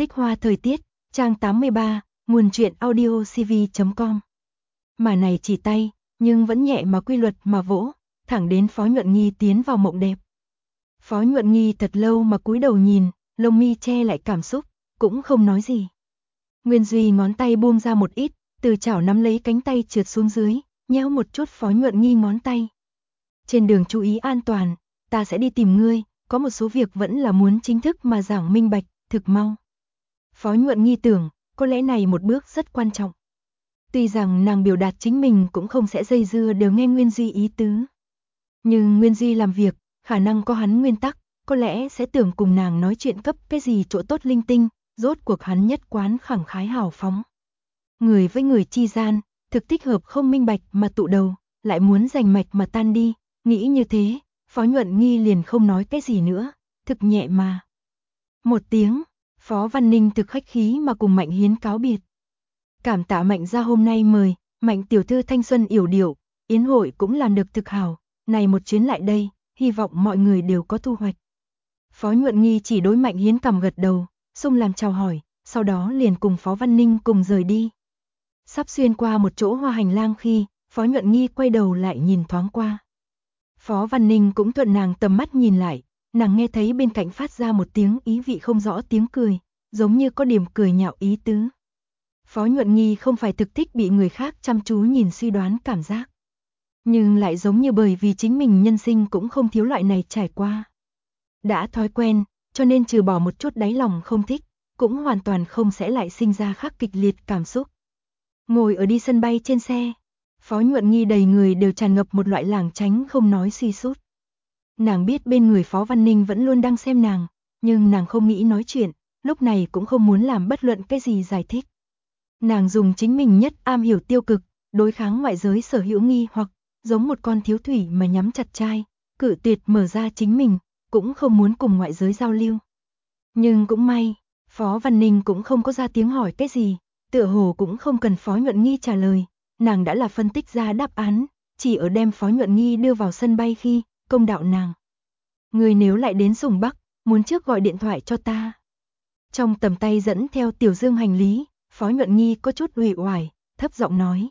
Tích hoa thời tiết, trang 83, nguồn truyện audio cv.com. Mà này chỉ tay, nhưng vẫn nhẹ mà quy luật mà vỗ, thẳng đến Phó Nhuận Nghi tiến vào mộng đẹp. Phó Nhuận Nghi thật lâu mà cúi đầu nhìn, lông mi che lại cảm xúc, cũng không nói gì. Nguyên Duy ngón tay buông ra một ít, từ chảo nắm lấy cánh tay trượt xuống dưới, nhéo một chút Phó Nhuận Nghi ngón tay. Trên đường chú ý an toàn, ta sẽ đi tìm ngươi, có một số việc vẫn là muốn chính thức mà giảng minh bạch, thực mau. Phó Nhuận Nghi tưởng, có lẽ này một bước rất quan trọng. Tuy rằng nàng biểu đạt chính mình cũng không sẽ dây dưa đều nghe Nguyên Duy ý tứ. Nhưng Nguyên Duy làm việc, khả năng có hắn nguyên tắc, có lẽ sẽ tưởng cùng nàng nói chuyện cấp cái gì chỗ tốt linh tinh, rốt cuộc hắn nhất quán khẳng khái hào phóng. Người với người chi gian, thực thích hợp không minh bạch mà tụ đầu, lại muốn giành mạch mà tan đi, nghĩ như thế, Phó Nhuận Nghi liền không nói cái gì nữa, thực nhẹ mà. Một tiếng, Phó Văn Ninh thực khách khí mà cùng Mạnh Hiến cáo biệt. Cảm tạ Mạnh gia hôm nay mời, Mạnh tiểu thư thanh xuân yểu điệu, yến hội cũng làm được thực hảo, này một chuyến lại đây, hy vọng mọi người đều có thu hoạch. Phó Nhuận Nghi chỉ đối Mạnh Hiến cầm gật đầu, xung làm chào hỏi, sau đó liền cùng Phó Văn Ninh cùng rời đi. Sắp xuyên qua một chỗ hoa hành lang khi, Phó Nhuận Nghi quay đầu lại nhìn thoáng qua. Phó Văn Ninh cũng thuận nàng tầm mắt nhìn lại, nàng nghe thấy bên cạnh phát ra một tiếng ý vị không rõ tiếng cười, giống như có điểm cười nhạo ý tứ. Phó Nhuận Nghi không phải thực thích bị người khác chăm chú nhìn suy đoán cảm giác, nhưng lại giống như bởi vì chính mình nhân sinh cũng không thiếu loại này trải qua. Đã thói quen, cho nên trừ bỏ một chút đáy lòng không thích, cũng hoàn toàn không sẽ lại sinh ra khác kịch liệt cảm xúc. Ngồi ở đi sân bay trên xe, Phó Nhuận Nghi đầy người đều tràn ngập một loại lảng tránh không nói suy sút. Nàng biết bên người Phó Văn Ninh vẫn luôn đang xem nàng, nhưng nàng không nghĩ nói chuyện, lúc này cũng không muốn làm bất luận cái gì giải thích. Nàng dùng chính mình nhất am hiểu tiêu cực, đối kháng ngoại giới sở hữu nghi hoặc, giống một con thiếu thủy mà nhắm chặt chai, cự tuyệt mở ra chính mình, cũng không muốn cùng ngoại giới giao lưu. Nhưng cũng may, Phó Văn Ninh cũng không có ra tiếng hỏi cái gì, tựa hồ cũng không cần Phó Nhuận Nghi trả lời, nàng đã là phân tích ra đáp án, chỉ ở đem Phó Nhuận Nghi đưa vào sân bay khi, công đạo nàng. Người nếu lại đến Sùng Bắc, muốn trước gọi điện thoại cho ta. Trong tầm tay dẫn theo tiểu dương hành lý, Phó Nhuận Nghi có chút uể oải, thấp giọng nói.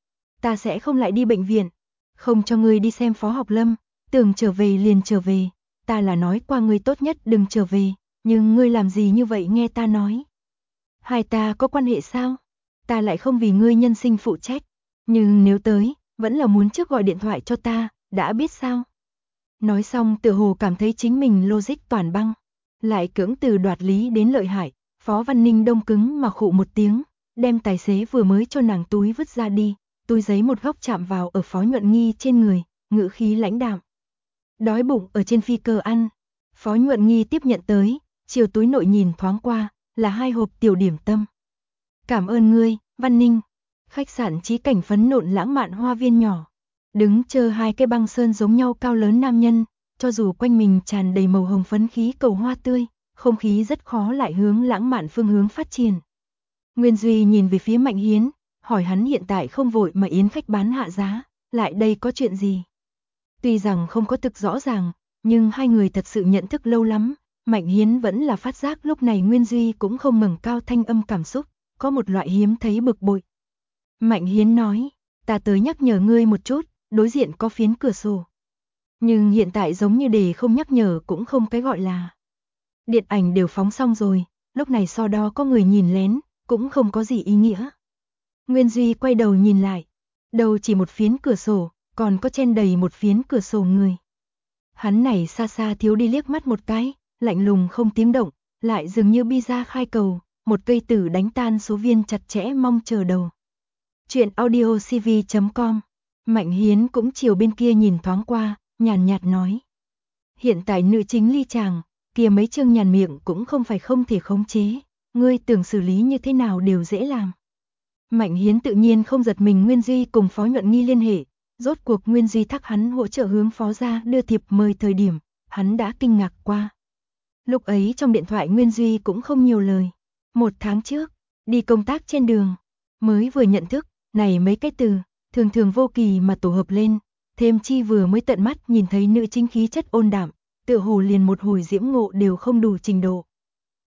Ta sẽ không lại đi bệnh viện, không cho ngươi đi xem Phó Học Lâm, tưởng trở về liền trở về, ta là nói qua ngươi tốt nhất đừng trở về, nhưng ngươi làm gì như vậy nghe ta nói. Hai ta có quan hệ sao? Ta lại không vì ngươi nhân sinh phụ trách, nhưng nếu tới, vẫn là muốn trước gọi điện thoại cho ta, đã biết sao? Nói xong tựa hồ cảm thấy chính mình logic toàn băng, lại cưỡng từ đoạt lý đến lợi hại, Phó Văn Ninh đông cứng mà khụ một tiếng, đem tài xế vừa mới cho nàng túi vứt ra đi, túi giấy một góc chạm vào ở Phó Nhuận Nghi trên người, ngữ khí lãnh đạm. Đói bụng ở trên phi cơ ăn, Phó Nhuận Nghi tiếp nhận tới, chiều túi nội nhìn thoáng qua, là 2 hộp tiểu điểm tâm. Cảm ơn ngươi, Văn Ninh. Khách sạn trí cảnh phấn nộn lãng mạn hoa viên nhỏ. Đứng chờ 2 cái băng sơn giống nhau cao lớn nam nhân, cho dù quanh mình tràn đầy màu hồng phấn khí cầu hoa tươi, không khí rất khó lại hướng lãng mạn phương hướng phát triển. Nguyên Duy nhìn về phía Mạnh Hiến, hỏi hắn hiện tại không vội mà yến khách bán hạ giá, lại đây có chuyện gì? Tuy rằng không có thực rõ ràng, nhưng hai người thật sự nhận thức lâu lắm, Mạnh Hiến vẫn là phát giác lúc này Nguyên Duy cũng không ngẩng cao thanh âm cảm xúc, có một loại hiếm thấy bực bội. Mạnh Hiến nói, ta tới nhắc nhở ngươi một chút, đối diện có phiến cửa sổ. Nhưng hiện tại giống như để không nhắc nhở cũng không cái gọi là. Điện ảnh đều phóng xong rồi, lúc này so đo có người nhìn lén, cũng không có gì ý nghĩa. Nguyên Duy quay đầu nhìn lại, đầu chỉ một phiến cửa sổ, còn có chen đầy một phiến cửa sổ người. Hắn này xa xa thiếu đi liếc mắt một cái, lạnh lùng không tiếng động, lại dường như bi ra khai cầu, một cây tử đánh tan số viên chặt chẽ mong chờ đầu. Chuyện audio cv.com. Mạnh Hiến cũng chiều bên kia nhìn thoáng qua, nhàn nhạt nói. Hiện tại nữ chính ly chàng, kia mấy chương nhàn miệng cũng không phải không thể khống chế, ngươi tưởng xử lý như thế nào đều dễ làm. Mạnh Hiến tự nhiên không giật mình Nguyên Duy cùng Phó Nhuận Nghi liên hệ, rốt cuộc Nguyên Duy thắc hắn hỗ trợ hướng Phó gia đưa thiệp mời thời điểm, hắn đã kinh ngạc qua. Lúc ấy trong điện thoại Nguyên Duy cũng không nhiều lời. 1 tháng trước, đi công tác trên đường, mới vừa nhận thức, này mấy cái từ, thường thường vô kỳ mà tổ hợp lên, thêm chi vừa mới tận mắt nhìn thấy nữ chính khí chất ôn đạm, tựa hồ liền một hồi diễm ngộ đều không đủ trình độ.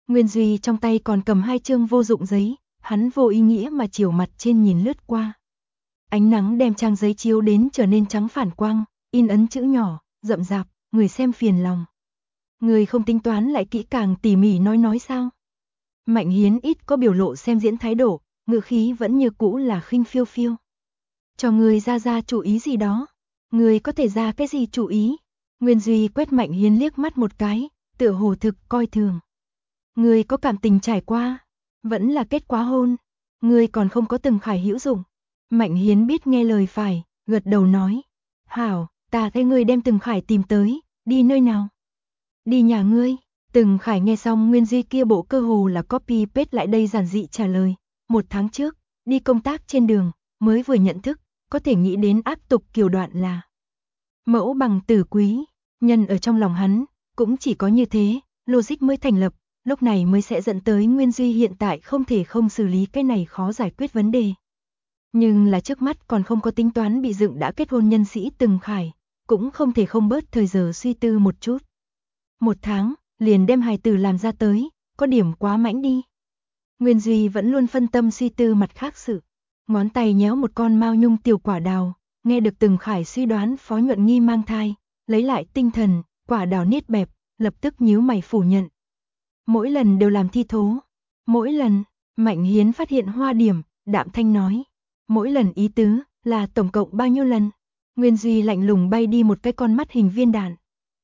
Nguyên Duy trong tay còn cầm 2 chương vô dụng giấy, hắn vô ý nghĩa mà chiều mặt trên nhìn lướt qua. Ánh nắng đem trang giấy chiếu đến trở nên trắng phản quang, in ấn chữ nhỏ, rậm rạp, người xem phiền lòng. Người không tính toán lại kỹ càng tỉ mỉ nói sao? Mạnh Hiến ít có biểu lộ xem diễn thái độ, ngữ khí vẫn như cũ là khinh phiêu phiêu. Cho người ra chủ ý gì đó. Người có thể ra cái gì chủ ý? Nguyên Duy quét Mạnh Hiến liếc mắt một cái, tựa hồ thực coi thường. Người có cảm tình trải qua, vẫn là kết quả hôn. Người còn không có từng khải hữu dụng. Mạnh Hiến biết nghe lời phải, gật đầu nói. Hảo, ta thấy ngươi đem Từng Khải tìm tới, đi nơi nào? Đi nhà ngươi. Từng Khải nghe xong Nguyên Duy kia bộ cơ hồ là copy paste lại đây giản dị trả lời. 1 tháng trước, đi công tác trên đường, mới vừa nhận thức, có thể nghĩ đến áp tục kiểu đoạn là mẫu bằng tử quý. Nhân ở trong lòng hắn, cũng chỉ có như thế, logic mới thành lập, lúc này mới sẽ dẫn tới Nguyên Duy hiện tại không thể không xử lý cái này khó giải quyết vấn đề. Nhưng là trước mắt còn không có tính toán bị dựng đã kết hôn nhân sĩ Từng Khải, cũng không thể không bớt thời giờ suy tư một chút. 1 tháng, liền đem hài tử làm ra tới, có điểm quá mãnh đi. Nguyên Duy vẫn luôn phân tâm suy tư mặt khác sự. Ngón tay nhéo một con mao nhung tiểu quả đào, nghe được Từng Khải suy đoán Phó Nhuận Nghi mang thai, lấy lại tinh thần, quả đào niết bẹp, lập tức nhíu mày phủ nhận. Mỗi lần đều làm thi thố. Mỗi lần, Mạnh Hiến phát hiện hoa điểm, đạm thanh nói. Mỗi lần ý tứ, là tổng cộng bao nhiêu lần? Nguyên Duy lạnh lùng bay đi một cái con mắt hình viên đạn.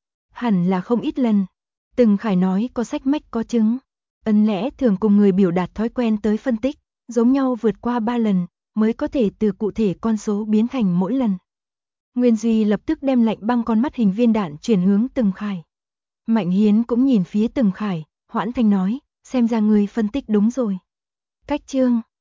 Hẳn là không ít lần. Từng Khải nói có sách mách có chứng. Ấn lẽ thường cùng người biểu đạt thói quen tới phân tích, giống nhau vượt qua 3 lần, mới có thể từ cụ thể con số biến thành mỗi lần. Nguyên Duy lập tức đem lạnh băng con mắt hình viên đạn chuyển hướng Từng Khải. Mạnh Hiến cũng nhìn phía Từng Khải, hoãn thanh nói, xem ra người phân tích đúng rồi. Cách chương